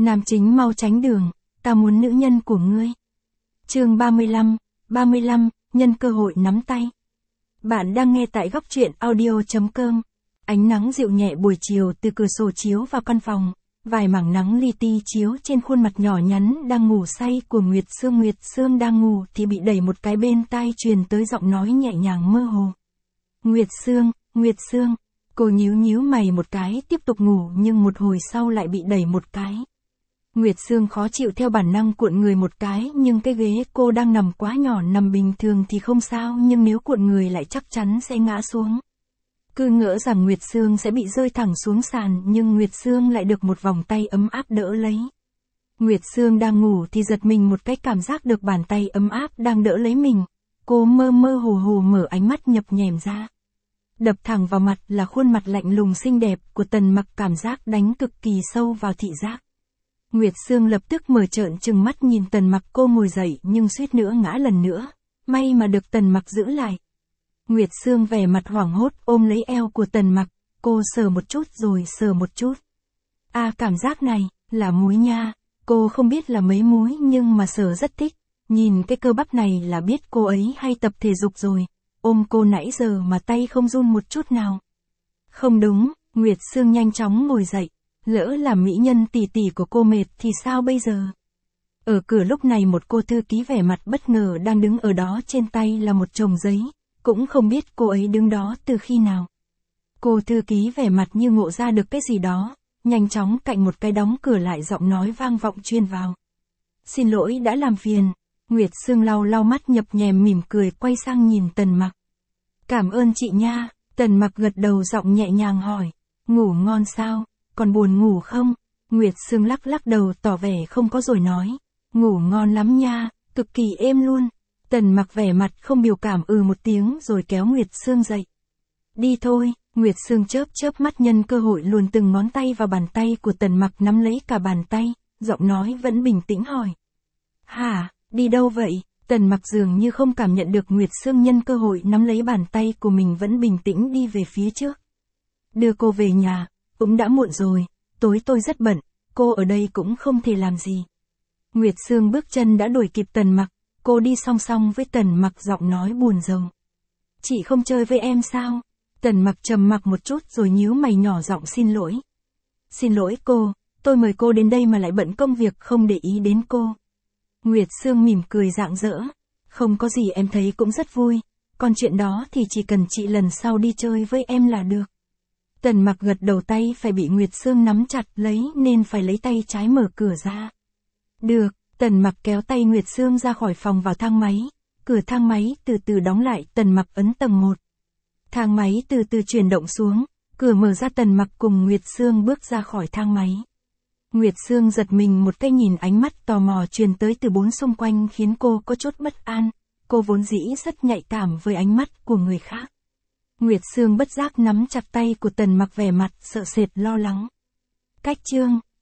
Nam chính mau tránh đường, ta muốn nữ nhân của ngươi. Chương 35, nhân cơ hội nắm tay. Bạn đang nghe tại góc truyện audio.com. Ánh nắng dịu nhẹ buổi chiều từ cửa sổ chiếu vào căn phòng, vài mảng nắng li ti chiếu trên khuôn mặt nhỏ nhắn đang ngủ say của Nguyệt Sương. Nguyệt Sương đang ngủ thì bị đẩy một cái, bên tai truyền tới giọng nói nhẹ nhàng mơ hồ. Nguyệt Sương, cô nhíu mày một cái tiếp tục ngủ, nhưng một hồi sau lại bị đẩy một cái. Nguyệt Sương khó chịu theo bản năng cuộn người một cái, nhưng cái ghế cô đang nằm quá nhỏ, nằm bình thường thì không sao, nhưng nếu cuộn người lại chắc chắn sẽ ngã xuống. Cứ ngỡ rằng Nguyệt Sương sẽ bị rơi thẳng xuống sàn, nhưng Nguyệt Sương lại được một vòng tay ấm áp đỡ lấy. Nguyệt Sương đang ngủ thì giật mình một cái, cảm giác được bàn tay ấm áp đang đỡ lấy mình. Cô mơ mơ hồ mở ánh mắt nhập nhèm ra. Đập thẳng vào mặt là khuôn mặt lạnh lùng xinh đẹp của Tần Mặc, cảm giác đánh cực kỳ sâu vào thị giác. Nguyệt Sương lập tức mở trợn trừng mắt nhìn Tần Mặc, cô ngồi dậy nhưng suýt nữa ngã lần nữa, may mà được Tần Mặc giữ lại. Nguyệt Sương vẻ mặt hoảng hốt ôm lấy eo của Tần Mặc, cô sờ một chút rồi sờ một chút. Cảm giác này, là múi nha, cô không biết là mấy múi nhưng mà sờ rất thích, nhìn cái cơ bắp này là biết cô ấy hay tập thể dục rồi, ôm cô nãy giờ mà tay không run một chút nào. Không đúng, Nguyệt Sương nhanh chóng ngồi dậy, lỡ làm mỹ nhân tỷ tỷ của cô mệt thì sao bây giờ? Ở cửa lúc này một cô thư ký vẻ mặt bất ngờ đang đứng ở đó, trên tay là một chồng giấy, cũng không biết cô ấy đứng đó từ khi nào. Cô thư ký vẻ mặt như ngộ ra được cái gì đó, nhanh chóng cạnh một cái đóng cửa lại, giọng nói vang vọng truyền vào. Xin lỗi đã làm phiền. Nguyệt Sương lau mắt nhập nhèm mỉm cười quay sang nhìn Tần Mặc. Cảm ơn chị nha. Tần Mặc gật đầu, giọng nhẹ nhàng hỏi. Ngủ ngon sao? Còn buồn ngủ không? Nguyệt Sương lắc đầu tỏ vẻ không có rồi nói. Ngủ ngon lắm nha, cực kỳ êm luôn. Tần Mặc vẻ mặt không biểu cảm một tiếng rồi kéo Nguyệt Sương dậy. Đi thôi. Nguyệt Sương chớp mắt nhân cơ hội luồn từng ngón tay vào bàn tay của Tần Mặc, nắm lấy cả bàn tay, giọng nói vẫn bình tĩnh hỏi. Hả, đi đâu vậy? Tần Mặc dường như không cảm nhận được Nguyệt Sương nhân cơ hội nắm lấy bàn tay của mình, vẫn bình tĩnh đi về phía trước. Đưa cô về nhà, cũng đã muộn rồi, tối tôi rất bận, cô ở đây cũng không thể làm gì. Nguyệt Sương bước chân đã đuổi kịp Tần Mặc, cô đi song song với Tần Mặc, giọng nói buồn rầu. Chị không chơi với em sao? Tần Mặc trầm mặc một chút rồi nhíu mày nhỏ giọng xin lỗi. Xin lỗi cô, tôi mời cô đến đây mà lại bận công việc không để ý đến cô. Nguyệt Sương mỉm cười rạng rỡ. Không có gì, em thấy cũng rất vui. Còn chuyện đó thì chỉ cần chị lần sau đi chơi với em là được. Tần Mặc gật đầu, tay phải bị Nguyệt Sương nắm chặt lấy nên phải lấy tay trái mở cửa ra. Được, Tần Mặc kéo tay Nguyệt Sương ra khỏi phòng vào thang máy. Cửa thang máy từ từ đóng lại, Tần Mặc ấn tầng 1. Thang máy từ từ chuyển động xuống, cửa mở ra, Tần Mặc cùng Nguyệt Sương bước ra khỏi thang máy. Nguyệt Sương giật mình một cái, nhìn ánh mắt tò mò truyền tới từ bốn xung quanh khiến cô có chút bất an, cô vốn dĩ rất nhạy cảm với ánh mắt của người khác. Nguyệt Sương bất giác nắm chặt tay của Tần Mặc, vẻ mặt sợ sệt lo lắng. Cách chương